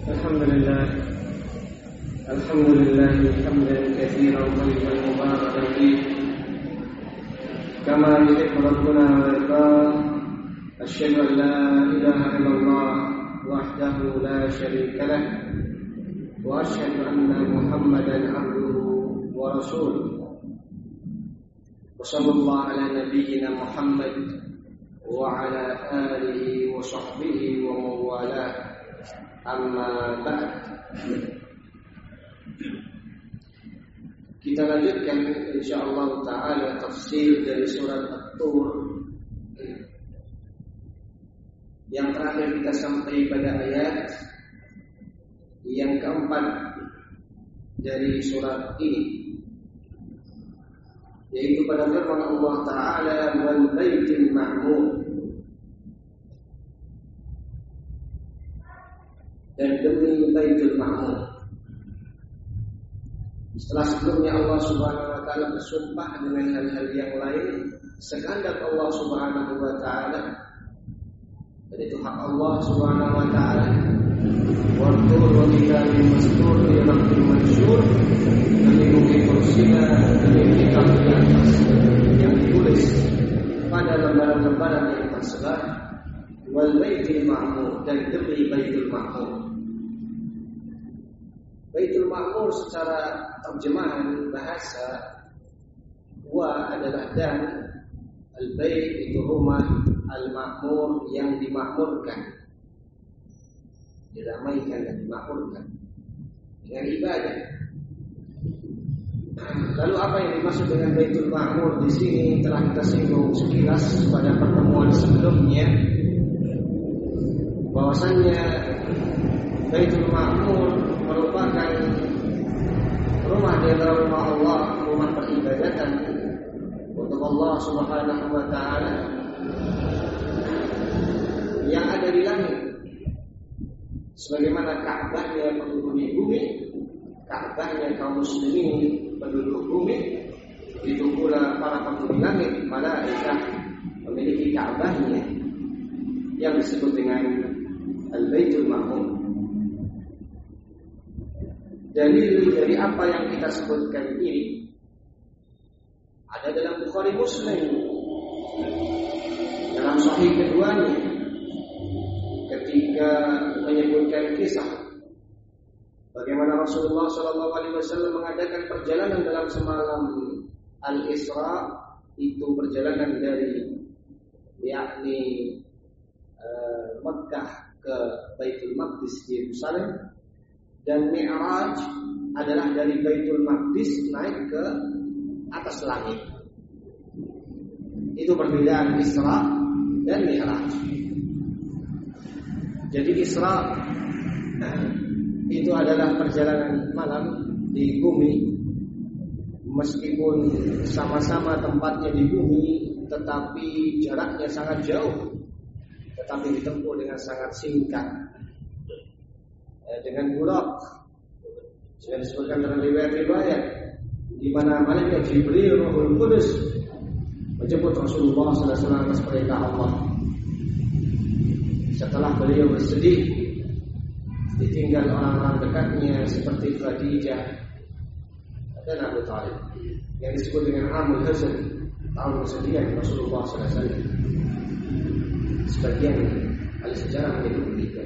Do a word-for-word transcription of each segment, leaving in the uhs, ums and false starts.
الحمد لله الحمد لله حمدا كثيرا طيبا مباركا فيه كما يحب ربنا ويرضاه. أشهد أن لا إله إلا الله وحده لا شريك له وأشهد أن محمدا عبده ورسوله وصلى الله على نبينا محمد وعلى آله وصحبه ومن والاه. Amma ba'd. Kita lanjutkan insyaallah taala tafsir dari surat At-Tur. Yang terakhir kita sampai pada ayat yang keempat dari surat ini, yaitu pada firman Allah taala wal baitil ma'mur, dan demi Baitul Ma'mur. Setelah sebelumnya Allah Subhanahu wa taala bersumpah dengan hal-hal yang lain sekehendak Allah Subhanahu wa taala, dan itu hak Allah Subhanahu wa taala. Wa tur wa kitabim mastur fi rabbil mansyur, demi bukti kursina, demi kitab di atas yang ditulis pada lembaran-lembaran yang tersebar. Wal baitil ma'mur, dan demi Baitul Ma'mur. Baitul Ma'mur secara terjemahan bahasa wa adalah dan, al-bait itu rumah, al-ma'mur yang dimakmurkan, diramaikan dan dimakmurkan dengan ibadah. Lalu apa yang dimaksud dengan Baitul Ma'mur di sini telah kita singgung sekilas pada pertemuan sebelumnya, bahwasannya Baitul Ma'mur merupakan rumah di antara rumah Allah, rumah peribadatan untuk Allah Subhanahu wa taala yang ada di langit. Sebagaimana Ka'bahnya penghuni bumi, Ka'bahnya kaum muslimin penduduk bumi, itu pula para penghuni langit, malaikat memiliki Ka'bahnya yang disebut dengan Al-Baitul Ma'mur. Dalil dari apa yang kita sebutkan ini ada dalam Bukhari Muslim, dalam Sahih keduanya, ketika menyebutkan kisah bagaimana Rasulullah shallallahu alaihi wasallam mengadakan perjalanan dalam semalam Al-Isra, itu perjalanan dari yakni uh, Mekkah ke Baitul Maqdis di Yerusalem, dan Mi'raj adalah dari Baitul Maqdis naik ke atas langit. Itu perbedaan Isra dan Mi'raj. Jadi Isra itu adalah perjalanan malam di bumi, meskipun sama-sama tempatnya di bumi, tetapi jaraknya sangat jauh, tetapi ditempuh dengan sangat singkat, dengan burak. Sudah disebutkan dalam riwayat-riwayat di mana malaikat Jibril Ruhul Qudus menjemput Rasulullah sallallahu alaihi wasallam atas perintah Allah. Setelah beliau bersedih ditinggal orang-orang dekatnya seperti Khadijah dan Abu Thalib, yang disebut dengan Amul Hazan, tahun kesedihan Rasulullah sallallahu alaihi wasallam. Sebagian ahli sejarah menyebutkan.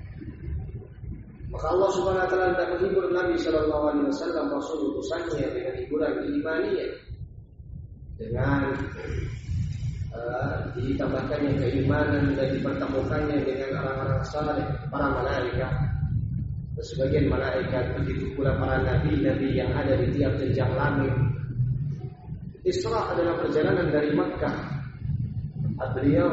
Maka Allah Subhanahu wa taala hendak menghibur Nabi sallallahu alaihi wasallam, Rasul utusannya, dengan hiburan imaniyah, dengan uh, ditambahkannya keimanan dan dipertemukannya dengan orang-orang saleh, para malaikat. Sebagian malaikat, begitu pula para nabi-nabi yang ada di tiap jenjang langit. Isra adalah perjalanan dari Makkah beliau,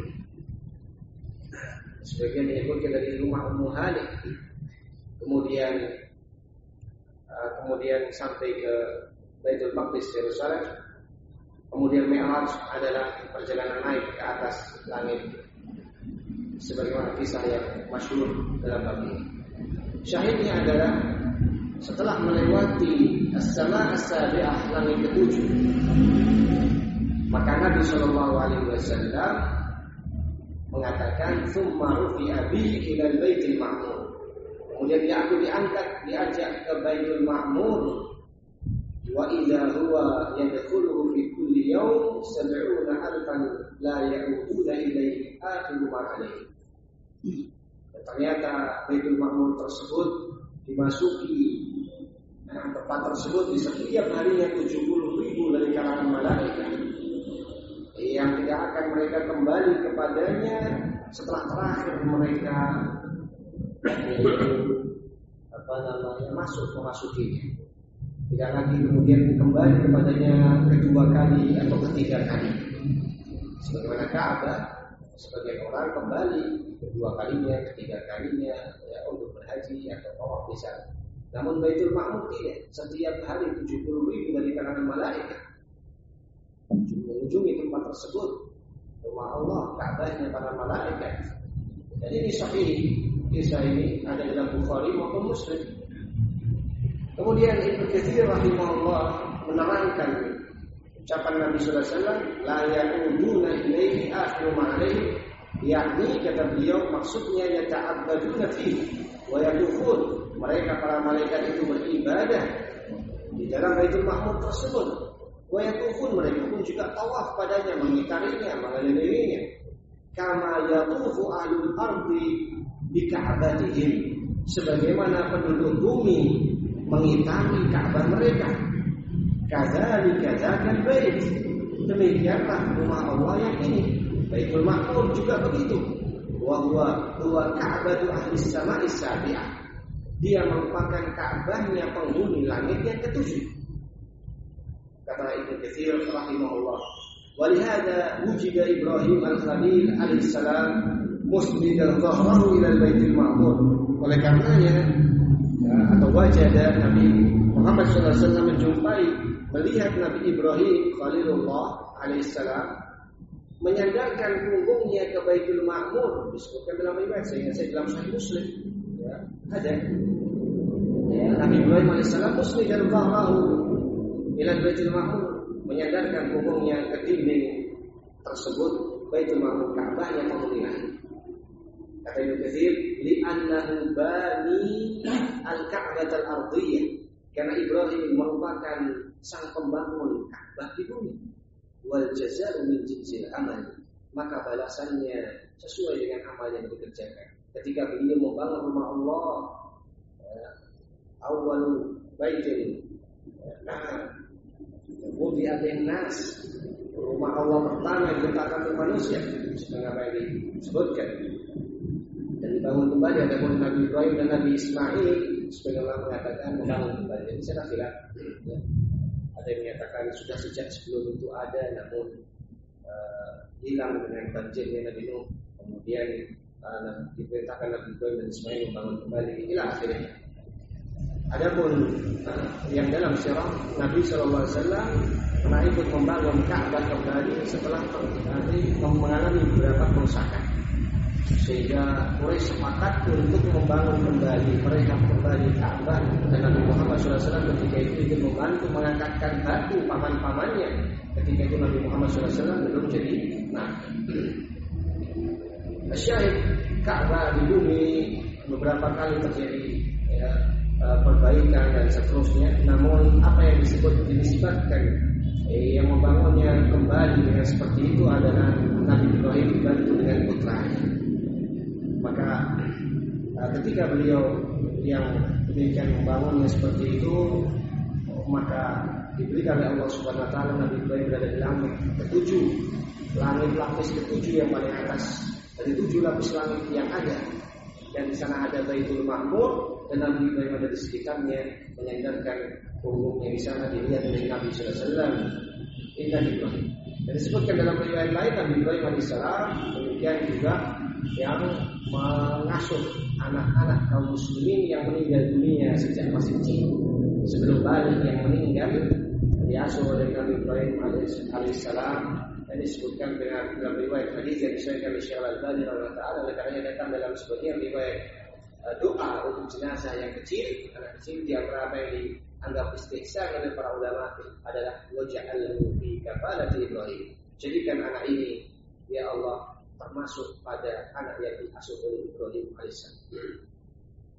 sebagian menyebutkan dari rumah Ummu Hani, kemudian uh, kemudian sampai ke Baitul Maqdis Yerusalem, kemudian Mi'raj adalah perjalanan naik ke atas langit, sebagaimana kisah yang masyhur dalam bab ini. Syahidnya adalah setelah melewati as-sama' as-sabi'ah, langit ketujuh, maka Nabi sallallahu alaihi wasallam mengatakan tsumma rufi'a bi ila al-baitil ma'mur. Kemudian dia aku diangkat, diajak ke Baitul Ma'mur. Wa idza huwa yadkhuluhu fi kulli yawm sab'una alfan la ya'uduna ilayhi akhiru ma alayhi. Ternyata Baitul Ma'mur tersebut dimasuki, nah, tempat tersebut di setiap harinya tujuh puluh ribu dari kalangan malaikat yang tidak akan mereka kembali kepadanya setelah terakhir mereka apa namanya masuk memasukinya. Tidak lagi kemudian kembali kepadanya kedua kali atau ketiga kali. Sebagaimana Ka'bah, sebagian orang kembali kedua kalinya, ketiga kalinya ya, untuk berhaji atau tawaf misalnya. Namun Baitul Ma'mur tidak. Setiap hari tujuh puluh ribu dari kalangan malaikat mengunjungi tempat tersebut, rumah Allah, Ka'bahnya para malaikat. Jadi ini sahih, kisah ini ada dalam Bukhari maupun Muslim. Kemudian Ibnu Katsir rahimahullah menerangkan ucapan Nabi sallallahu alaihi wasallam, la ya'uduna ilaihi akhiru ma alaihi, yakni kata beliau maksudnya yata'abbaduna fihi wa yatufun. Mereka para malaikat itu beribadah di dalam Baitul Ma'mur tersebut. Wa yatufun, mereka pun juga tawaf padanya, mengitarinya, mengelilinginya. Kama yatufu ahlul ardi bi ka'batihim, sebagaimana penduduk bumi mengitari Ka'bah mereka. Kadzalika dzakal bait, demikianlah rumah Allah yang ini. Baitul Ma'mur juga begitu. Wa huwa huwa Ka'batu ahli samai sabi'ah, dia merupakan Ka'bahnya penghuni langit yang ketujuh. Kata Ibnu Katsir rahimahullah, walihada wujida Ibrahim al-Khalil alaihissalam musnidan dhahrahu ila al-Baitul Ma'mur. Oleh karenanya ya, atau wajada Nabi Muhammad shallallahu alaihi wasallam menjumpai, melihat Nabi Ibrahim Khalilullah alaihissalam menyandarkan punggungnya ke Baitul Ma'mur. Disebutkan dalam riwayat, saya ingat saya dalam Sahih Muslim ya, ada ya, Nabi Ibrahim alaihissalam musnidan dhahrahu ila Baitul Ma'mur, menyandarkan punggungnya ke dinding tersebut, Baitul Ma'mur, Ka'bah yang menghuni. Kata Ibnu Katsir, li'annahu bani al-Ka'bah al-ardiyah, karena Ibrahim merupakan sang pembangun Ka'bah di bumi. Wal jazaa'u min jinsil amal, maka balasannya sesuai dengan amal yang dikerjakan. Ketika beliau membangun rumah Allah, awal baitin nah Wudi'a lin-nas, rumah Allah pertama yang diletakkan untuk manusia, seperti apa yang disebutkan, dan dibangun kembali. Adapun Nabi Ibrahim dan Nabi Ismail, sebagian orang mengatakan membangun kembali. Jadi saya kira ya, ada yang menyatakan sudah sejak sebelum itu ada, namun uh, hilang dengan banjirnya Nabi Nuh. Kemudian uh, diperintahkan Nabi Ibrahim dan Ismail membangun kembali. Inilah akhirnya. Adapun uh, yang dalam sirah Nabi Shallallahu Alaihi Wasallam pernah ikut membangun Ka'bah kembali setelah nanti mengalami beberapa kerusakan, sehingga Quraisy sepakat untuk membangun kembali, mereka kembali Ka'bah, dan Nabi Muhammad Shallallahu Alaihi Wasallam ketika itu ingin membantu mengangkatkan batu paman-pamannya. Ketika itu Nabi Muhammad Shallallahu Alaihi Wasallam belum jadi nabi. Syahid, Ka'bah di bumi beberapa kali terjadi ya, perbaikan dan seterusnya. Namun apa yang disebut dinisbatkan eh, yang membangunnya kembali dengan seperti itu adalah Nabi Ibrahim dibantu dengan putranya. Maka ketika beliau yang demikian membangunnya seperti itu, maka diberikan oleh Allah Subhanahu Wa Taala Nabi Ibrahim berada di langit ketujuh, langit lapis ketujuh yang paling atas dari tujuh lapis langit yang ada. Dan di sana ada Baitul Ma'mur, dan Nabi Ibrahim ada di sekitarnya menyandarkan punggungnya di sana, dilihat oleh Nabi Sallallahu Alaihi Wasallam. Inna Ibrahim. Dan disebutkan dalam riwayat lain Nabi Ibrahim alaihissalam demikian juga yang mengasuh anak-anak kaum muslimin yang meninggal dunia sejak masih kecil, sebelum balik yang meninggal diasuh oleh Nabi Ibrahim alaihissalam. Dan disebutkan dengan dalam riwayat hadis yang disebutkan oleh Syekh Al-Albani rahimahullah taala, oleh karena datang dalam sebagian riwayat doa untuk jenazah yang kecil, anak kecil, di antara apa yang dianggap istihsan oleh para ulama adalah waja'alhu fi kafalati Ibrahim, jadikan anak ini ya Allah termasuk pada anak yang diasuh oleh Ibrahim alaihissalam.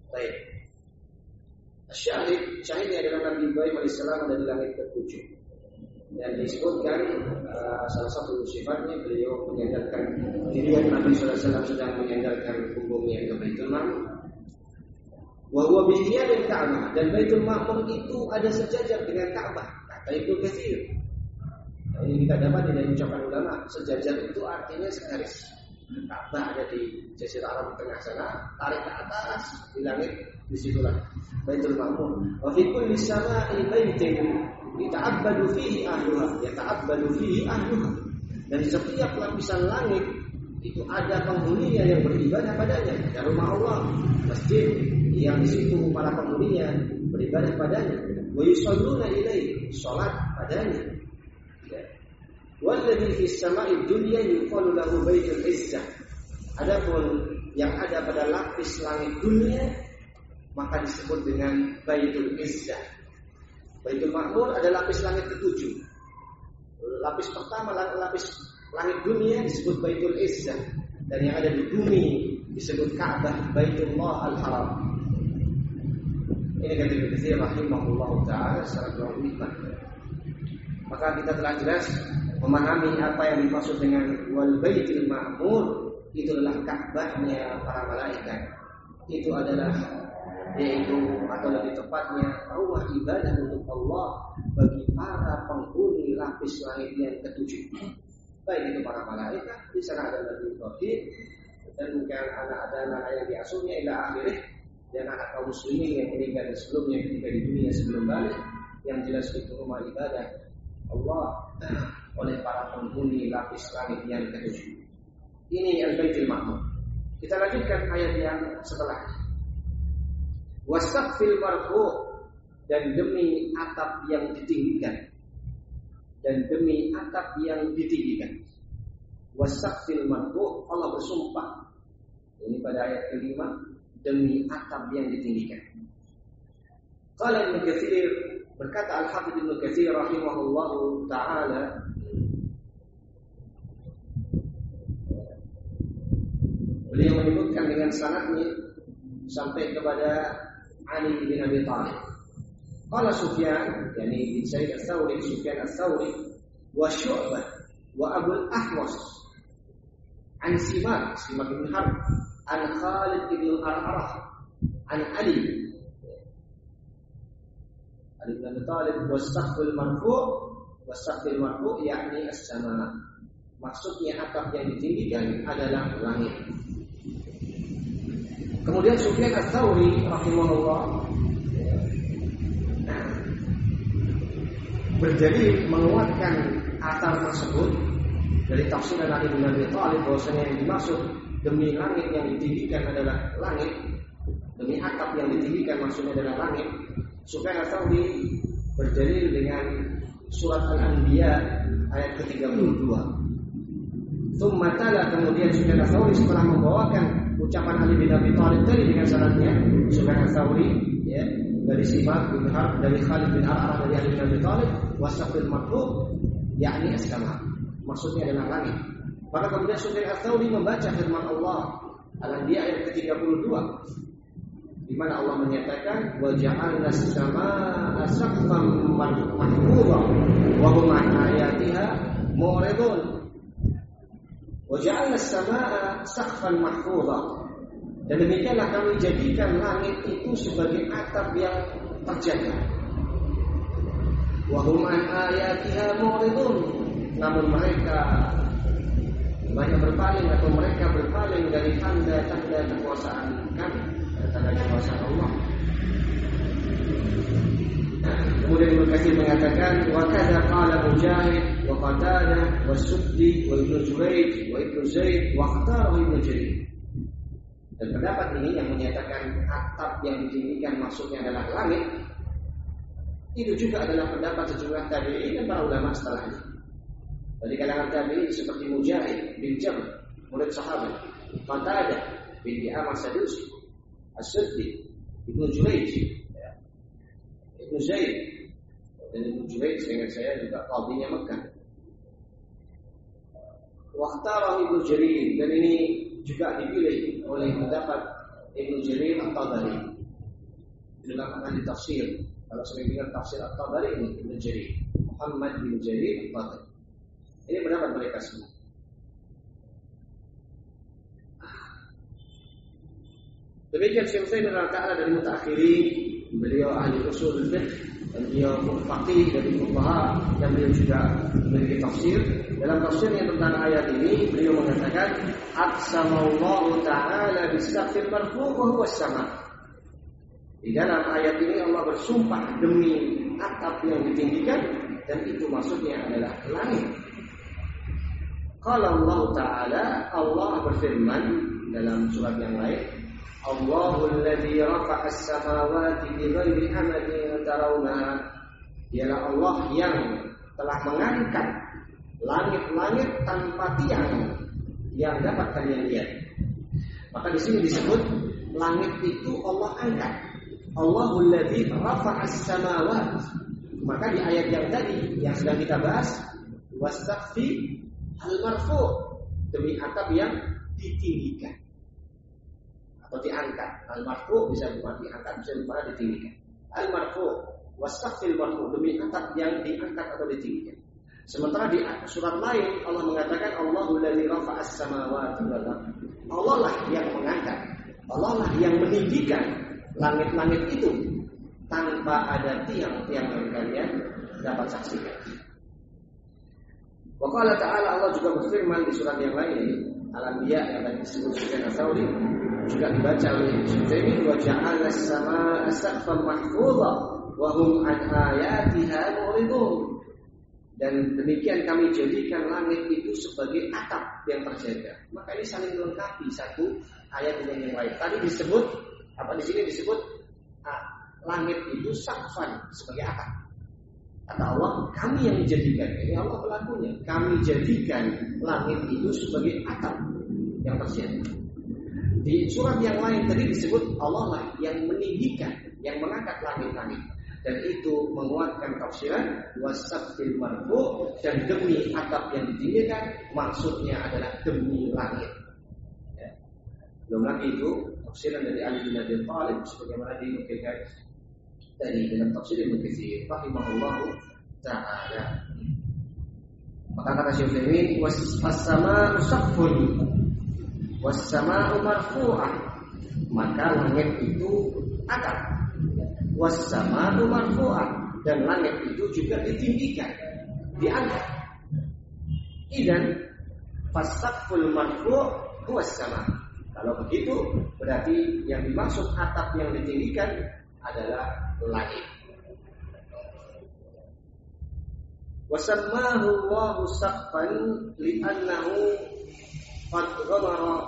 Baik. Syahid, syahidnya adalah Nabi Ibrahim alaihissalam ada di langit ketujuh. Dan disebutkan uh, salah satu sifatnya beliau menyandarkan dirinya Nabi sallallahu alaihi wasallam sedang menyandarkan punggungnya ke Baitul Ma'mur. Wa huwa bi hiyadil Ka'bah, dan Baitul Ma'mur itu ada sejajar dengan Ka'bah. Kata Ibnu Katsir. Nah, ini kita dapat dari ucapan ulama, sejajar itu artinya segaris. Ka'bah ada di Jazirah Arab di tengah sana, tarik ke atas di langit, di situlah Baitul Ma'mur. Wa fi kulli sama'i baitin yata'abbadu fihi ahluha, yata'abbadu fihi ahluha. Dan di setiap lapisan langit itu ada penghuninya yang beribadah padanya. Ya rumah Allah, masjid yang di situ para penghuninya beribadah padanya. Wa yusalluna ilaihi, salat padanya. Walladhi fis sama'i dunya yuqalu lahu baitul izzah. Adapun yang ada pada lapis langit dunia maka disebut dengan Baitul Izzah. Baitul Ma'mur ada lapis langit ketujuh. Lapis pertama lapis langit dunia disebut Baitul Izzah, dan yang ada di bumi disebut Ka'bah, Baitullah Al-Haram. Ini kata Ibnu Katsir rahimahullah taala secara logika. Maka kita telah jelas memahami apa yang dimaksud dengan wal Baitul Ma'mur. Itu adalah Ka'bahnya para malaikat. Itu adalah yaitu atau lebih tepatnya rumah ibadah untuk Allah bagi para penghuni lapis langit yang ketujuh. Baik itu para malaikat, di sana ada Nabi Ibrahim, dan mungkin anak ada anak yang diasuhnya ila akhirih, dan anak kaum muslimin yang meninggal sebelumnya ketika di dunia sebelum balik. Yang jelas itu rumah ibadah Allah oleh para penghuni lapis langit yang ketujuh. Ini Al-Baitul Ma'mur. Kita lanjutkan ayat yang setelahnya. Wasaqfil marfu', dan demi atap yang ditinggikan. Dan demi atap yang ditinggikan. Wasaqfil marfu', Allah bersumpah. Ini pada ayat kelima, demi atap yang ditinggikan. Qala Ibnu Katsir, berkata Al-Hafidz Ibnu Katsir rahimahullahu taala, beliau menyebutkan dengan sanadnya sampai kepada Ali bin Abi Thalib. Qala Sufyan, yani bin Sa'id Ats-Tsauri, Sufyan Ats-Tsauri, wa Syu'bah wa Abu al-Ahwas an Simak, Simak bin Harb, an Khalid bin Al-Arah, an Ali Ali bin Abi Thalib, was-saqful marfu', was-saqful marfu' yakni as-sama'. Maksudnya atap yang ditinggikan adalah langit. Kemudian Sufyan Ats-Tsauri rahimahullah berdalil menguatkan atar tersebut dari tafsir Ali bin Abi Thalib bahwasanya yang dimaksud demi langit yang ditinggikan adalah langit, demi atap yang ditinggikan maksudnya adalah langit. Sufyan Ats-Tsauri berdalil dengan surat Al-Anbiya ayat ke tiga puluh dua. Tsumma tala, kemudian Sufyan Ats-Tsauri setelah membawakan ucapan Ali bin Abi Thalib tadi dengan sanadnya, Sufyan Ats-Tsauri ya, dari Simak bin Harb, dari Khalid bin Al-Arah, dari Ali bin Abi Thalib, wasaqfil marfu' yakni as-sama', maksudnya adalah langit. Maka kemudian Sufyan Ats-Tsauri membaca firman Allah Al-Anbiya ayat ke tiga puluh dua, di mana Allah menyatakan wa ja'alna as-samaa'a saqfan mahfuzan wa hum 'an ayatiha mu'ridun. Wa ja'alna as-samaa'a saqfan mahfuzan, dan demikianlah kami jadikan langit itu sebagai atap yang terjaga. Wa hum 'an ayatiha mu'ridun, namun mereka banyak berpaling atau mereka berpaling dari tanda-tanda kekuasaan kami, tanda kekuasaan Allah. Kemudian Ibnu Katsir mengatakan wa kadza qala Mujahid wa Qatadah wa Suddi wa Ibnu Jurayj wa Ibnu Zaid wa Qatadah wa Ibnu Jarir. Dan pendapat ini yang menyatakan atap yang ditinggikan maksudnya adalah langit, itu juga adalah pendapat sejumlah tabi'in dan para ulama setelahnya. Dari kalangan tabi'in seperti Mujahid bin Jabr, murid sahabat, Qatadah bin Di'amah Sadusi, As-Suddi, Ibnu Jurayj, Ibnu Zaid, dan Ibnu Jurayj seingat saya juga qadhinya Mekah. Waqtara Ibnu Jarir, dan ini juga dipilih oleh pendapat Ibnu Jarir At-Tabari. ulama ahli tafsir. Kalau sering dengar tafsir At-Tabari ini Ibnu Jarir, Muhammad bin Jarir At-Tabari. Ini pendapat mereka semua. Demikian Syekh Utsaimin rahimahullah dari mutaakhirin, beliau ahli usul fiqh, dan beliau faqih dari fuqaha, dan beliau juga memiliki tafsir. Dalam tafsirnya tentang ayat ini, beliau mengatakan, aqsamallahu ta'ala bis-saqfil marfu' wa huwa as-sama'. Di dalam ayat ini Allah bersumpah demi atap yang ditinggikan, dan itu maksudnya adalah langit. Qala Allah Ta'ala, Allah berfirman dalam surat yang lain, Allahul ladzi rafa'a as-samawati bighairi amadin tarawnaha. Dialah Allah yang telah mengangkat langit-langit tanpa tiang yang dapat kalian lihat. Maka di sini disebut langit itu Allah angkat. Allahul ladzi rafa'a as-samawati. Maka di ayat yang tadi yang sedang kita bahas, wastaqfi al-marfu', demi atap yang ditinggikan atau diangkat. Al-marfu' bisa berupa diangkat, bisa berupa ditinggikan. Al-marfu' wastaqfil marfu', demi atap yang diangkat atau ditinggikan. Sementara di surat lain Allah mengatakan Allahul ladzi rafa'a as-samawati wal ardh. Allah lah yang mengangkat, Allah lah yang meninggikan langit-langit itu tanpa ada tiang-tiang yang kalian dapat saksikan. Wa qala ta'ala, Allah juga berfirman di surat yang lain, Al-Anbiya yang tadi disebut Sufyan Ats-Tsauri, juga dibaca oleh Syekh wa ja'ala as-samaa'a saqfan mahfudha wa hum an ayatiha mu'ridun. Dan demikian kami jadikan langit itu sebagai atap yang terjaga. Maka ini saling melengkapi satu ayat dengan yang lain. Tadi disebut apa di sini disebut ah, langit itu saqfan sebagai atap. Kata Allah, kami yang menjadikan. Ini Allah pelakunya. Kami jadikan langit itu sebagai atap yang terjaga. Di surat yang lain tadi disebut Allah lah yang meninggikan, yang mengangkat langit-langit. Dan itu menguatkan tafsiran wasaqfil marfu', dan demi atap yang ditinggikan, maksudnya adalah demi langit. Ya. Belum lagi itu tafsiran dari Ali bin Abi Thalib sebagaimana dinukilkan dari dalam tafsir Ibnu Katsir rahimahullahu ta'ala. Maka kata Syekh Utsaimin, was-sama'u saqfun was-sama'u marfu'ah, maka langit itu atap. Was-sama'u marfu'ah, dan langit itu juga ditinggikan, diangkat. Idzan fasaqful marfu' huwa as-sama'. Kalau begitu berarti yang dimaksud atap yang ditinggikan adalah langit. Wasammahu Allahu saqfan li'annahu qad ghamara.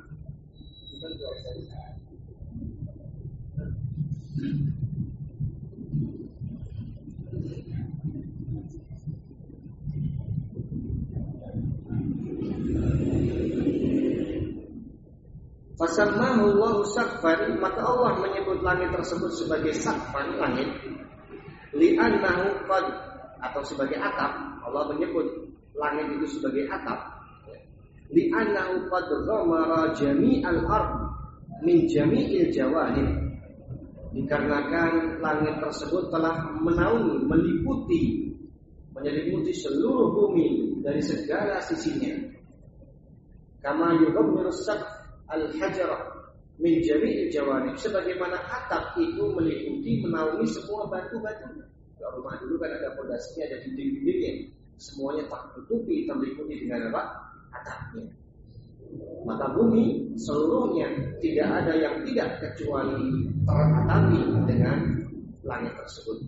Fasammahu Allahu saqfan, maka Allah menyebut langit tersebut sebagai saqfan, langit, li'annahu qad, atau sebagai atap. Allah menyebut langit itu sebagai atap, li'annahu qad ghamara jami'al ard min jami'il jawanib, dikarenakan langit tersebut telah menaungi, meliputi, menyelimuti seluruh bumi dari segala sisinya. Kama yughammiru saqf al-hajarah min jami'il jawanib, sebagaimana atap itu meliputi, menaungi semua batu-batu. Kalau rumah dulu kan ada pondasinya, ada dinding-dindingnya, semuanya tak tertutupi, terliputi dengan apa? Atapnya. Maka bumi seluruhnya tidak ada yang tidak kecuali teratapi dengan langit tersebut.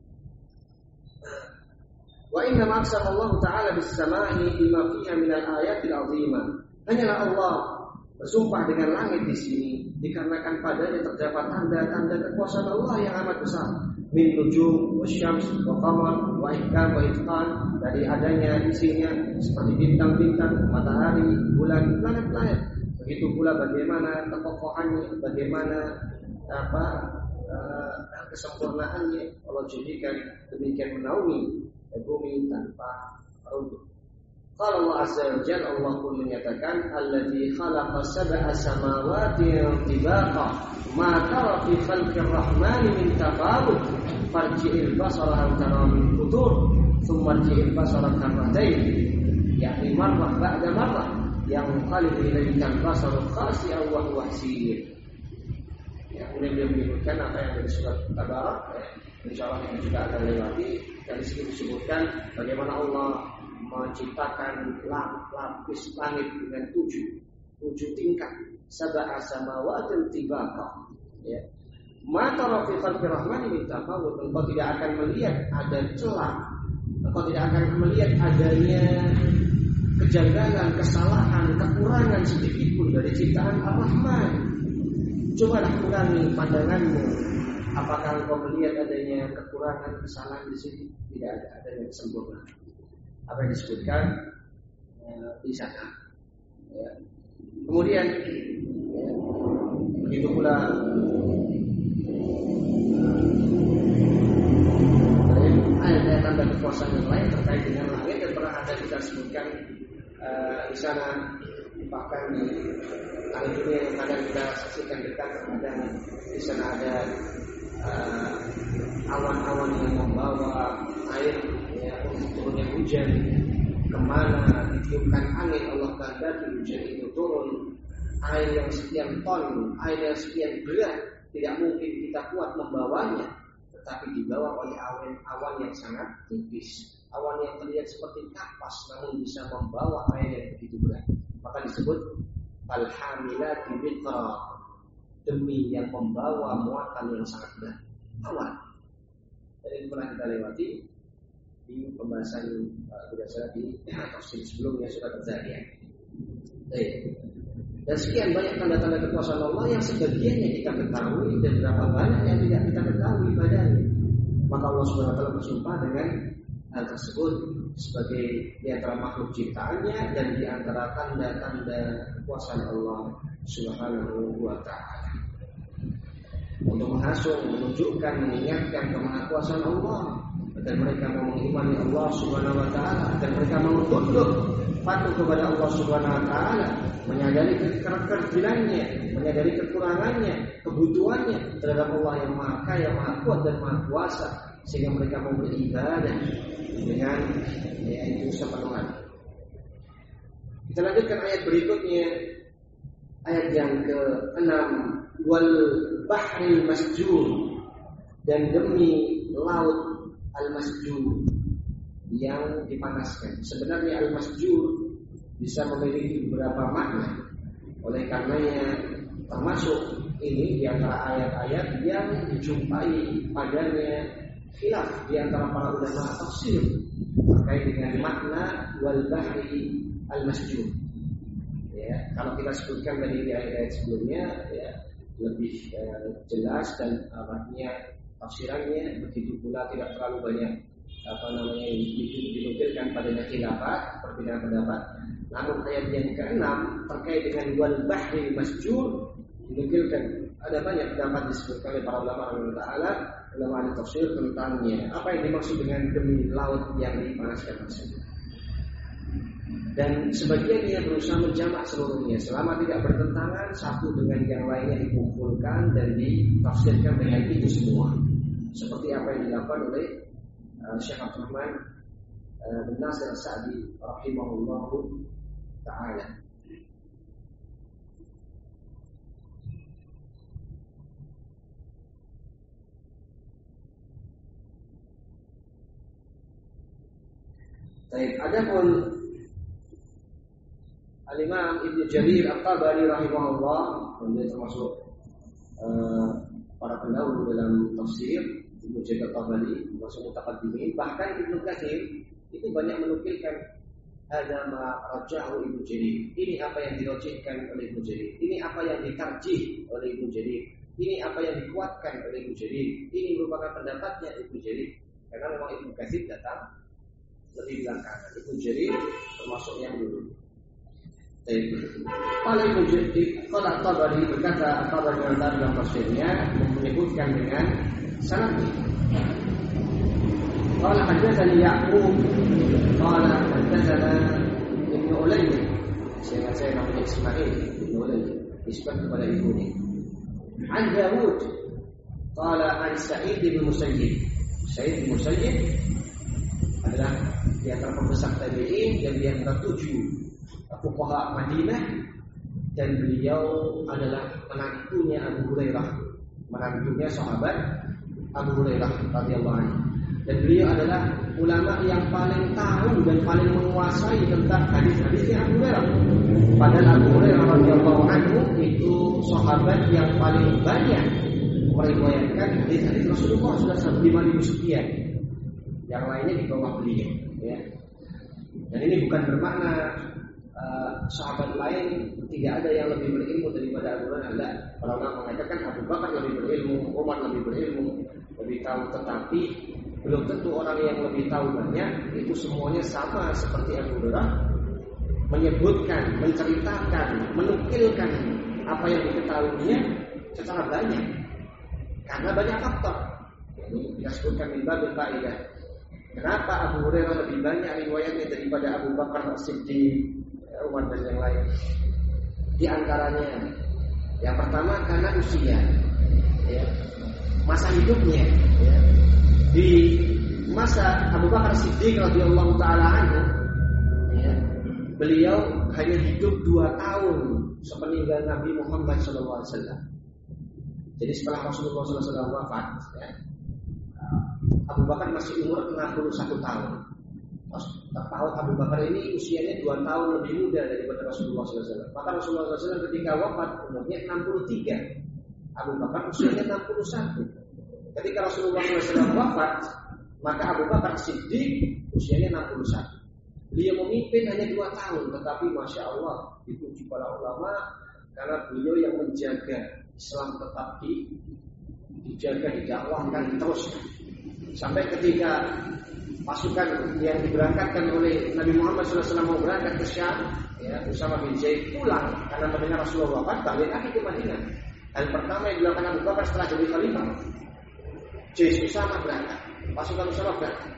Wa inna ma'aksam Allah Ta'ala bis-sama'i bima fiha minal ayatil azimah. Hanyalah Allah bersumpah dengan langit di sini dikarenakan padanya terdapat tanda-tanda kekuasaan Allah yang amat besar. Min nujum wasyams wa qamar wa ihkam wa itqan, dari adanya isinya seperti bintang-bintang, matahari, bulan, planet-planet. Begitu pula bagaimana kekokohannya, bagaimana apa uh, kesempurnaannya. Allah jadikan demikian menaungi bumi tanpa runtuh. Qala Allah azza wa jalla, Allah pun menyatakan alladzi khalaqa sab'a samawati tibaqa ma tara fi khalqir rahmani min tafawut farji'il basara hal tara min futur thumma rji'il basara karratain yakni marrah ba'da marrah yang kali ilaika al-basaru khasi'an wa huwa hasir. Ya, kemudian dia menyebutkan apa yang dari surat Tabarak, ya, insyaallah kita juga akan lewati. Dari situ disebutkan bagaimana Allah menciptakan lapis langit dengan tujuh tujuh tingkat, sab'a samawatin tibaqa. Ya. Mata rafi khalqir rahmani min tafawut, engkau tidak akan melihat ada celah, engkau tidak akan melihat adanya kejanggalan, kesalahan, kekurangan sedikit pun dari ciptaan Ar-Rahman. Cobalah kurangi pandanganmu. Apakah engkau melihat adanya kekurangan, kesalahan di sini? Tidak ada, adanya kesempurnaan. Apa yang disebutkan ya, di sana. Ya. Kemudian ya, begitu pula ada tanda kekuasaan yang lain terkait dengan langit dan pernah ada kita sebutkan uh, di sana, bahkan di langit dunia yang kadang kita saksikan dekat, kadang di sana ada uh, awan-awan yang membawa air, ya, untuk turunnya hujan. Kemana ditiupkan angin, Allah kehendaki hujan itu turun. Air yang sekian ton, air yang sekian berat, tidak mungkin kita kuat membawanya, tetapi dibawa oleh awan-awan yang sangat tipis, awan yang terlihat seperti kapas, namun bisa membawa air yang begitu berat. Maka disebut al-hamilati biqra, demi yang membawa muatan yang sangat berat. Awan. Dan itu pernah kita lewati di pembahasan berdasarkan di tafsir sebelumnya sudah terjadi. Baik. Dan sekian banyak tanda-tanda kekuasaan Allah yang sebagiannya kita ketahui dan berapa banyak yang tidak kita ketahui padanya. Maka Allah subhanahu wa taala bersumpah dengan hal tersebut sebagai di antara makhluk ciptaannya dan di antara tanda-tanda kekuasaan Allah subhanahu wa taala. Untuk menghasung, menunjukkan, mengingatkan kemahakuasaan Allah, dan mereka mau mengimani Allah subhanahu wa taala, dan mereka mau tunduk patuh kepada Allah subhanahu wa taala, menyadari kekerdilannya, menyadari kekurangannya, kebutuhannya terhadap Allah yang maha kaya, maha kuat dan maha kuasa, sehingga mereka mau beribadah dengan yaitu sepenuhnya. Kita lanjutkan ayat berikutnya, ayat yang keenam, wal bahril masjur, dan demi laut al-masjur yang dipanaskan. Sebenarnya al-masjur bisa memiliki beberapa makna. Oleh karenanya termasuk ini di antara ayat-ayat yang dijumpai padanya khilaf di antara para ulama tafsir terkait dengan makna wal bahri al-masjur. Ya, kalau kita sebutkan tadi di ayat-ayat sebelumnya, ya, lebih eh, jelas dan artinya tafsirannya, begitu pula tidak terlalu banyak apa namanya dinukilkan padanya khilafat, perbedaan pendapat. Namun ayat yang keenam terkait dengan wal bahri masjur dinukilkan ada banyak pendapat disebutkan oleh para ulama Allah Taala, ulama ahli tafsir tentangnya. Apa yang dimaksud dengan demi laut yang dipanaskan tersebut? Dan sebagian dia berusaha menjamak seluruhnya selama tidak bertentangan satu dengan yang lainnya, dikumpulkan dan ditafsirkan dengan itu semua. Seperti apa yang dilakukan oleh uh, Syekh Abdul Rahman uh, bin Nasir As-Sa'di rahimahullahu ta'ala. Baik, adapun Al-Imam Ibnu Jarir At-Tabari rahimahullah, yang termasuk uh, para pendahulu dalam tafsir, Ibnu Jarir At-Tabari termasuk mutaqaddimin, bahkan Ibnu Katsir itu banyak menukilkan ada ma rajahu Ibnu Jarir. Ini apa yang dirajihkan oleh Ibnu Jarir. Ini apa yang ditarjih oleh Ibnu Jarir. Ini apa yang dikuatkan oleh Ibnu Jarir. Ini merupakan pendapatnya Ibnu Jarir. Karena memang Ibnu Katsir datang lebih belakangan. Ibnu Jarir termasuk yang dulu. Kalau Ibnu Jarir, kalau Tabari berkata Tabari dalam tafsirnya menyebutkan dengan sanadnya. Qala haddatsani Ya'qub qala haddatsana Ibnu Ulayy, saya saya namanya Ismail Ibnu Ulayy, nisbah kepada ibunya. An Dawud, qala an Sa'id bin Musayyib. Sa'id bin Musayyib adalah di antara pembesar tabi'in dan di antara tujuh fuqaha Madinah, dan beliau adalah menantunya Abu Hurairah, menantunya sahabat Abu Hurairah radhiyallahu anhu. Dan beliau adalah ulama yang paling tahu dan paling menguasai tentang hadis-hadisnya Abu Hurairah. Padahal Abu Hurairah radhiyallahu anhu itu sahabat yang paling banyak meriwayatkan hadis-hadis Rasulullah sudah sampai lima ribu sekian. Yang lainnya di bawah beliau, ya. Dan ini bukan bermakna uh, sahabat lain tidak ada yang lebih berilmu daripada Abu Hurairah. Para ulama mengatakan Abu Bakar lebih berilmu, Umar lebih berilmu, lebih tahu, tetapi belum tentu orang yang lebih tahu banyak itu semuanya sama seperti Abu Hurairah menyebutkan, menceritakan, menukilkan apa yang diketahuinya secara banyak, karena banyak faktor. Ini kita sebutkan di bab faedah. Kenapa Abu Hurairah lebih banyak riwayatnya daripada Abu Bakar As-Siddiq, Umar dan yang lain? Di antaranya, yang pertama karena usia, ya, masa hidupnya, ya. Di masa Abu Bakar Siddiq radhiyallahu taala anhu, ya, beliau hanya hidup dua tahun sepeninggal Nabi Muhammad shallallahu alaihi wasallam. Jadi setelah Rasulullah shallallahu alaihi wasallam wafat, ya, Abu Bakar masih umur enam puluh satu tahun. Tahun Abu Bakar ini usianya dua tahun lebih muda daripada Rasulullah shallallahu alaihi wasallam. Maka Rasulullah shallallahu alaihi wasallam ketika wafat umurnya enam puluh tiga, Abu Bakar usianya enam puluh satu. Ketika Rasulullah shallallahu alaihi wasallam wafat, maka Abu Bakar Siddiq usianya enam puluh satu. Beliau memimpin hanya dua tahun, tetapi masya Allah dipuji para ulama karena beliau yang menjaga Islam tetap di, dijaga, didakwahkan terus. Sampai ketika pasukan yang diberangkatkan oleh Nabi Muhammad shallallahu alaihi wasallam mau berangkat ke Syam, ya, Usama bin Zaid pulang karena mendengar Rasulullah wafat, balik lagi ke Madinah. Hal pertama yang dilakukan Abu Bakar setelah jadi khalifah, Jais Usama berangkat, pasukan Usama berangkat.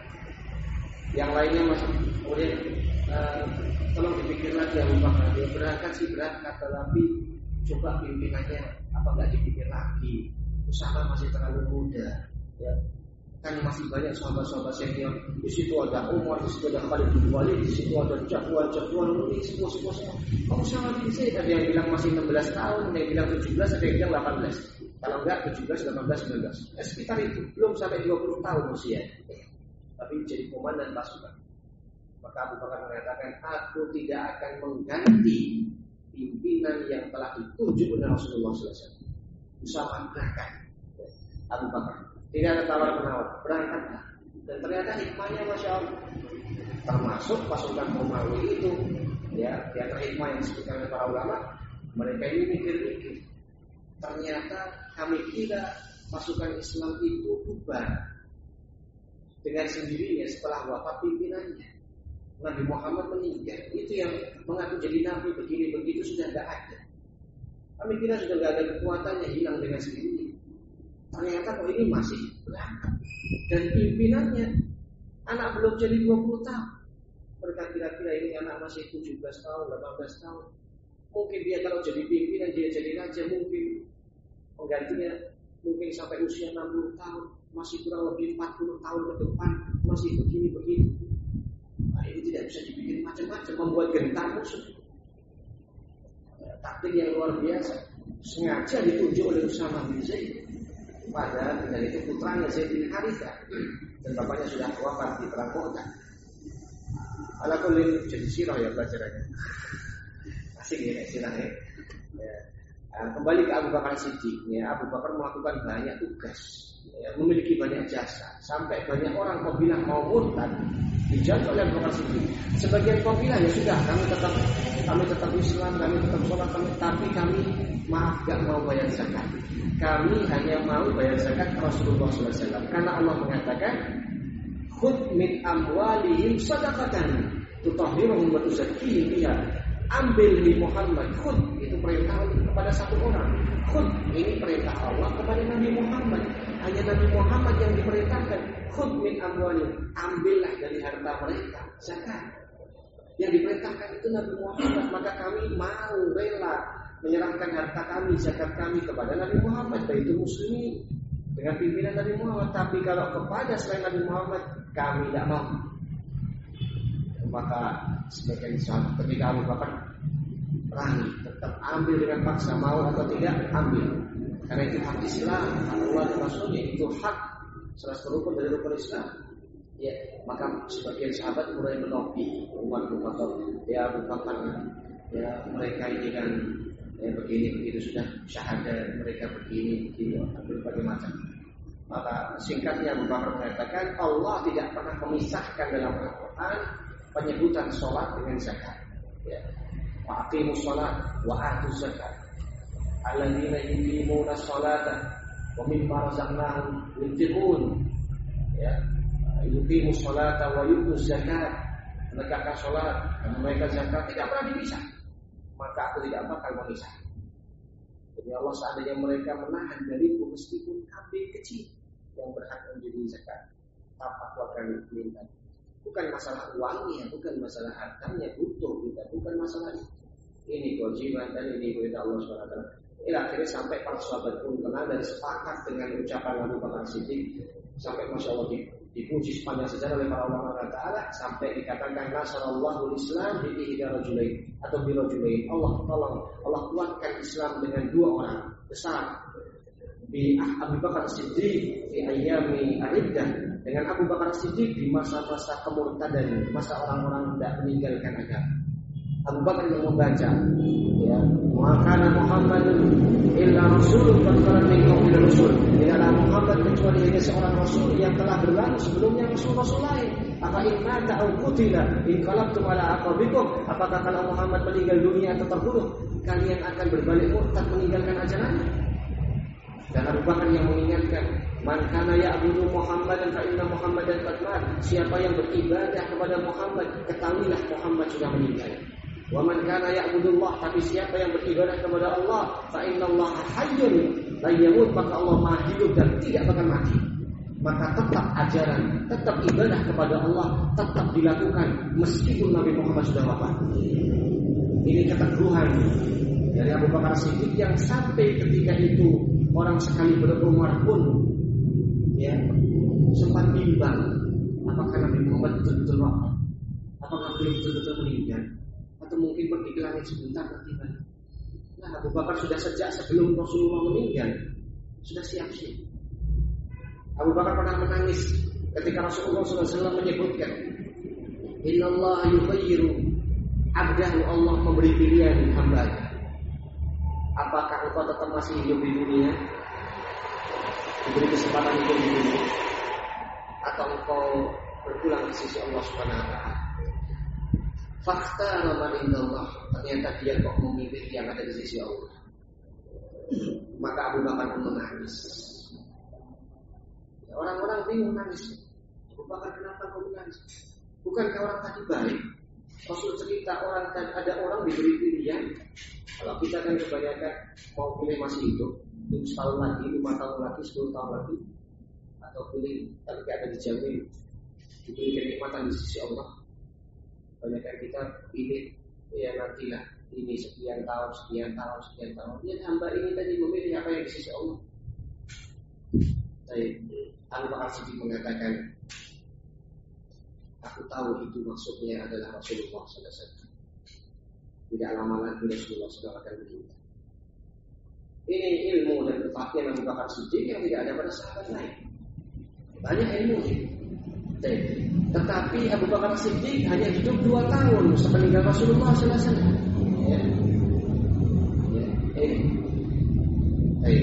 Yang lainnya masih kemudian uh, tolong dipikir lagi Abu Bakar, dia berangkat sih berangkat, tetapi coba pimpinannya apa nggak dipikir lagi? Usama masih terlalu muda, ya. Kan masih banyak sahabat-sahabat senior. Di situ ada Umar, di situ ada Khalid bin Walid, di situ ada jagoan-jagoan ini semua-semua semua. Kamu sama bin Zaid, ada yang bilang masih enam belas tahun, ada yang bilang tujuh belas, ada yang bilang delapan belas. Kalau enggak tujuh belas, delapan belas, sembilan belas. Ya, sekitar itu, belum sampai dua puluh tahun usia. Tapi jadi komandan pasukan. Maka Abu Bakar mengatakan, aku tidak akan mengganti pimpinan yang telah ditunjuk oleh Rasulullah shallallahu alaihi wasallam. Usama berangkat. Abu Bakar tidak ada tawar-menawar, berangkatlah. Dan ternyata hikmahnya masya Allah. Termasuk pasukan Romawi itu, ya, di antara hikmah yang disebutkan oleh para ulama, mereka ini mikir-mikir. Ternyata kami kira pasukan Islam itu bubar dengan sendirinya setelah wafat pimpinannya. Nabi Muhammad meninggal, itu yang mengaku jadi nabi begini begitu sudah tidak ada. Kami kira sudah tidak ada kekuatannya, hilang dengan sendirinya. Ternyata kok ini masih berangkat. Dan pimpinannya anak belum jadi dua puluh tahun. Mereka kira-kira ini anak masih tujuh belas tahun, delapan belas tahun. Mungkin dia kalau jadi pimpinan, dia jadi raja, mungkin penggantinya mungkin sampai usia enam puluh tahun, masih kurang lebih empat puluh tahun ke depan, masih begini-begini. Nah, ini tidak bisa dibikin macam-macam, membuat gentar musuh. Taktik yang luar biasa. Sengaja ditunjuk oleh Usama bin Zaid. Padahal dan itu putranya Zaid bin Harithah, dan bapaknya sudah wafat di perang Uhud. Ala kulli jadi sirah ya pelajarannya. Asik ya sirahnya. Ya. Nah, kembali ke Abu Bakar Siddiq, ya, Abu Bakar melakukan banyak tugas, ya, memiliki banyak jasa, sampai banyak orang kabilah mau murtad dijatuh oleh Abu Bakar Siddiq. Sebagian kabilah ya sudah, kami tetap kami tetap Islam, kami tetap sholat, kami, tapi kami maaf gak mau bayar zakat. Kami hanya mau bayar zakat Rasulullah shallallahu alaihi wasallam karena Allah mengatakan khudh min amwalihim shadaqatan tutahhiruhum wa tuzakkihim biha. Ambil di Muhammad, khudh itu perintah kepada satu orang. Khudh ini perintah Allah kepada Nabi Muhammad. Hanya Nabi Muhammad yang diperintahkan. Khudh min amwalihim, ambillah dari harta mereka zakat. Yang diperintahkan itu Nabi Muhammad, maka kami mau rela menyerahkan harta kami, zakat kami kepada Nabi Muhammad, Baitul Muslimin, dengan pimpinan Nabi Muhammad. Tapi kalau kepada selain Nabi Muhammad, kami tidak mau. Maka sebagian sahabat ketika Abu Bakar berani, tetap ambil dengan paksa, mau atau tidak ambil. Karena itu hak Islam, hak Allah dan Rasulnya, itu hak salah satu rukun dari rukun Islam. Ya, maka sebagian sahabat mulai melobi Umar bin Khattab, ya Abu Bakar, ya mereka ini kan ya begini begitu sudah syahadat, mereka begini begini berbagai macam. Maka singkatnya Abu Bakar mengatakan Allah tidak pernah memisahkan dalam Al-Quran penyebutan sholat dengan zakat. Ya. Wa aqimus sholat wa atuz zakat. Alladzina yuqimuna sholata wa mimma razaqnahum yunfiqun. Ya. Yuqimus sholata wa yutuz zakat. Menegakkan sholat dan menunaikan zakat tidak pernah dipisah. Maka aku tidak bakal memisah. Jadi Allah seandainya mereka menahan dariku meskipun kambing kecil yang berhak menjadi zakat, apa aku akan minta? Bukan masalah uangnya, bukan masalah hartanya, butuh kita, bukan masalah itu. Ini kewajiban dan ini perintah Allah subhanahu wa taala. Ini akhirnya sampai para sahabat pun kenal dan sepakat dengan ucapan Abu Bakar Siddiq, sampai masya Allah dipuji sepanjang sejarah oleh para ulama taala sampai dikatakan nasarallahu Islam bi ihda rajulain atau bi rajulain. Allah tolong, Allah kuatkan Islam dengan dua orang besar. Bi Abu Bakar Siddiq fi ayyami ar-riddah, dengan Abu Bakar Siddiq di masa-masa kemurtadan, masa orang-orang tidak meninggalkan agama. Abu Bakar yang membaca, ya, maka Muhammadun illa rasulun qad khalat min qablihi rusul. Tidaklah Muhammad kecuali hanya seorang rasul yang telah berlalu sebelumnya rasul-rasul lain. Apa inna ta'ukutila in qalabtum ala aqabikum? Apakah kalau Muhammad meninggal dunia atau terbunuh, kalian akan berbalik murtad meninggalkan ajaran? Dan Abu Bakar yang mengingatkan, man kana ya'budu Muhammadan fa inna Muhammadan qad mat. Siapa yang beribadah kepada Muhammad, ketahuilah Muhammad sudah meninggal. Wa man kana ya'budullah, tapi siapa yang beribadah kepada Allah, fa innallaha hayyun la yamut, maka Allah Maha hidup dan tidak akan mati. Maka tetap ajaran, tetap ibadah kepada Allah tetap dilakukan meskipun Nabi Muhammad sudah wafat. Ini keteguhan dari Abu Bakar Siddiq yang sampai ketika itu orang sekali berumur pun ya sempat bimbang, apakah Nabi Muhammad betul-betul wafat, apakah beliau betul-betul meninggal, atau mungkin pergi ke langit sebentar nanti balik. Nah, Abu Bakar sudah sejak sebelum Rasulullah meninggal sudah siap-siap. Abu Bakar pernah menangis ketika Rasulullah shallallahu alaihi wasallam menyebutkan, Inna Allah yukhayyiru abdahu, Allah memberi pilihan hamba-Nya. Apakah engkau tetap masih hidup di dunia, diberi kesempatan hidup di dunia, atau engkau berpulang ke sisi Allah Subhanahu wa taala? Fakta man indallah, ternyata dia kok memilih yang ada di sisi Allah. Maka Abu Bakar pun menangis. Orang-orang bingung nangis. Abu Bakar, kenapa kau menangis? Bukankah orang tadi baik? Rasul cerita orang ada orang diberi pilihan. Kalau kita kan kebanyakan mau pilih masih hidup, hidup setahun lagi, lima tahun lagi, sepuluh tahun lagi, atau pilih tapi ada dijamin diberi kenikmatan di sisi Allah. Kebanyakan kita pilih ya nantilah ini sekian tahun, sekian tahun, sekian tahun. Ya hamba ini tadi memilih apa yang di sisi Allah. Saya Abu Bakar Siddiq mengatakan, aku tahu itu maksudnya adalah Rasulullah sallallahu alaihi wasallam. Tidak lama lagi Rasulullah sudah akan meninggal. Ini ilmu dan kepastian Abu Bakar Siddiq yang tidak ada pada sahabat lain. Banyak ilmu, tetapi Abu Bakar Siddiq hanya hidup dua tahun sepeninggal Rasulullah sallallahu alaihi wasallam. Ya, ya, ini, ini.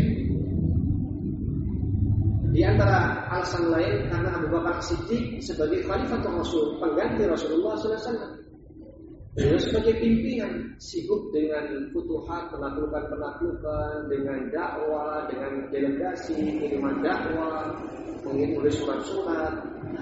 Di antara alasan lain karena Abu Bakar Siddiq sebagai khalifatul Rasul, pengganti Rasulullah sallallahu alaihi wasallam. Beliau sebagai pimpinan sibuk dengan futuhat, penaklukan-penaklukan, dengan dakwah, dengan delegasi, kiriman dakwah, mengirim surat-surat,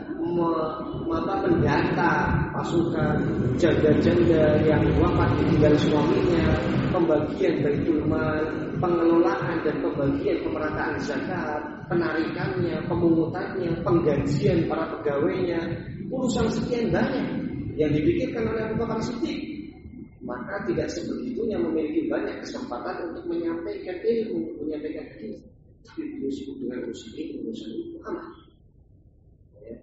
mendata pasukan, janda-janda yang wafat ditinggal suaminya, pembagian baitul mal, pengelolaan dan pembagian pemerataan zakat, penarikannya, pemungutannya, penggajian para pegawainya, urusan sekian banyak. yang dipikirkan oleh Abu Bakar Siddiq, maka tidak sebegitunya memiliki banyak kesempatan untuk menyampaikan ilmu, menyampaikan hadis. Tapi beliau sibuk dengan urusan ini, urusan itu aman. Ya.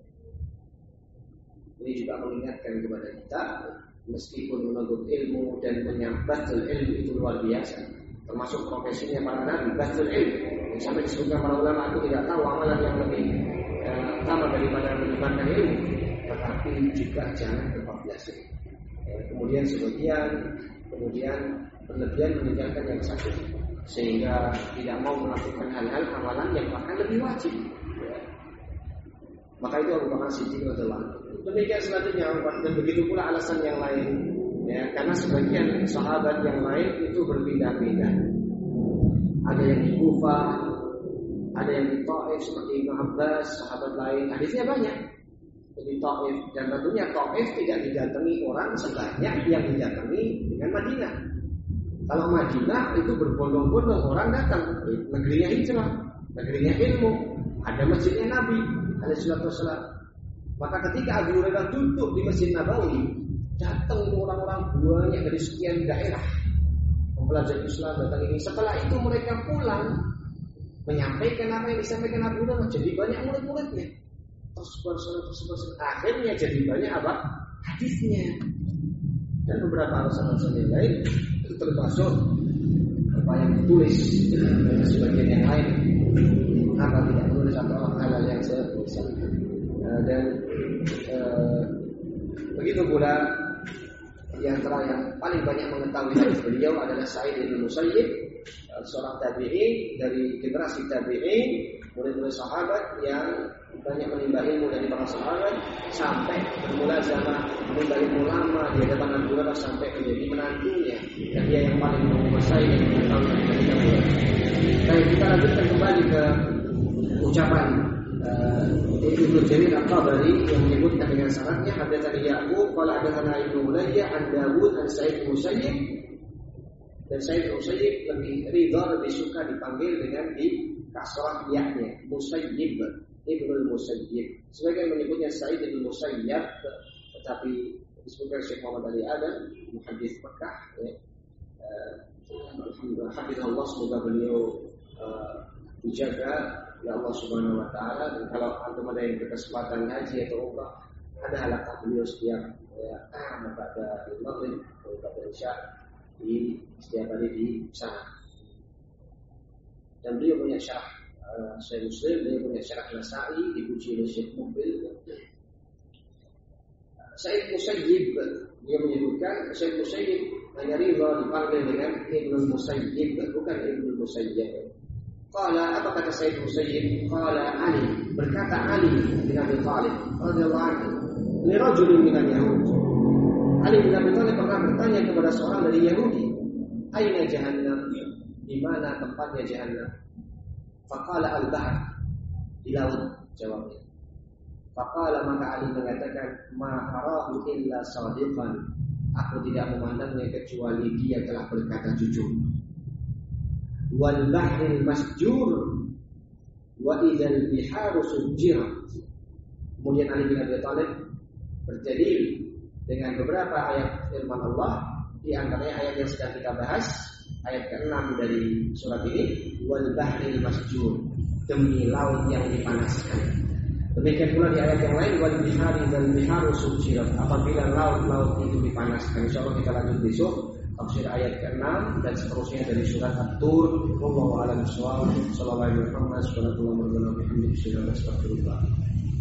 Ini juga mengingatkan kepada kita, meskipun menuntut ilmu dan menyampaikan ilmu itu luar biasa, termasuk profesinya para nabi, batul ilmu. Sampai disebutkan para ulama, aku tidak tahu amalan yang lebih eh, utama daripada menyebarkan ilmu, tetapi juga jangan berkablas. Ya, kemudian sebagian, kemudian berlebihan meninggalkan yang satu, sehingga tidak mau melakukan hal-hal amalan yang bahkan lebih wajib. Ya. Maka itu Abu Bakar Siddiq radhiyallahu anhu. Demikian selanjutnya, dan begitu pula alasan yang lain. Ya, karena sebagian sahabat yang lain itu berbeda-beda. Ada yang di Kufah, ada yang di Taif seperti Ibnu Abbas, sahabat lain. Hadisnya banyak. Di Taif, dan tentunya Taif tidak didatangi orang sebanyak yang didatangi dengan Madinah. Kalau Madinah itu berbondong-bondong orang datang, negerinya hijrah, negerinya ilmu, ada masjidnya Nabi alaihi wasallam. Maka ketika Abu Hurairah duduk di Masjid Nabawi, datang orang-orang banyak dari sekian daerah mempelajari Islam, datang ini. Setelah itu mereka pulang menyampaikan apa yang disampaikan Abu Hurairah, jadi banyak murid-muridnya. Tersebar sana, tersebar sana. Akhirnya jadi banyak apa? Hadisnya. Dan beberapa alasan-alasan yang lain itu termasuk apa yang ditulis dan sebagian yang lain. Mengapa tidak menulis atau hal-hal yang saya tulis. Dan eh, begitu pula di antara yang paling banyak mengetahui hadis beliau adalah Sa'id bin Musayyib, seorang tabi'in dari generasi tabi'in, murid-murid sahabat yang banyak menimba ilmu dari para sahabat sampai bermula zaman menimba ilmu lama di hadapan Abu Hurairah sampai menjadi menantunya, dan dia yang paling menguasai dan mengetahui dari Abu Hurairah. Baik, kita lanjutkan kembali ke ucapan uh, Ibnu Jarir At-Tabari yang menyebutkan dengan syaratnya hadatsana Ya'qub qala hadatsana Ibnu Ulayya an Dawud an Sa'id bin Musayyib, dan Sa'id bin Musayyib lebih ridha, lebih suka dipanggil dengan di kasrah ya-nya, Musayyib, Ibnu Musayyib. Sebagian menyebutnya Sa'id bin Musayyab, tetapi disebutkan Syekh Muhammad Ali Adam, muhaddits Mekah, ya. Uh, Alhamdulillah, hafizahullah, semoga beliau uh, dijaga ya Allah Subhanahu wa taala. Dan kalau antum ada yang berkesempatan haji atau umrah, ada halaqah beliau setiap ya, pada maghrib atau pada isya di setiap hari di sana. Dan beliau punya syarah uh, Sahih Muslim, beliau punya syarah Nasa'i, dipuji oleh Syekh Mubil. Sa'id Musayyib, dia menyebutkan Sa'id Musayyib hanya ridha dipanggil dengan Ibnu Musayyib, bukan Ibnu Musayyib. Qala, apa kata Sa'id Musayyib? Qala Ali, berkata Ali bin Abi Thalib radhiyallahu anhu, li rajulin min al-Yahud. Ali bin Abi Thalib pernah bertanya kepada seorang dari Yahudi, aina jahannam? Di mana tempatnya jahannam? Faqala al-bahr, di laut, jawabnya. Faqala, maka Ali mengatakan, ma arahu illa shadiqan, aku tidak memandangnya kecuali dia telah berkata jujur. Wal bahril masjur wa idzal biharu sujjirat. Kemudian Ali bin Abi Thalib berjadil dengan beberapa ayat firman Allah, di antaranya ayat yang sedang kita bahas, ayat keenam dari surat ini, wal bahril masjur, demi laut yang dipanaskan. Demikian pula di ayat yang lain, wal bihari dan biharu sujjirat, apabila laut-laut itu dipanaskan. Insyaallah kita lanjut besok tafsir ayat keenam dan seterusnya dari surat At-Tur. Wallahu a'lam bishawab. Sallallahu alaihi wa sallam.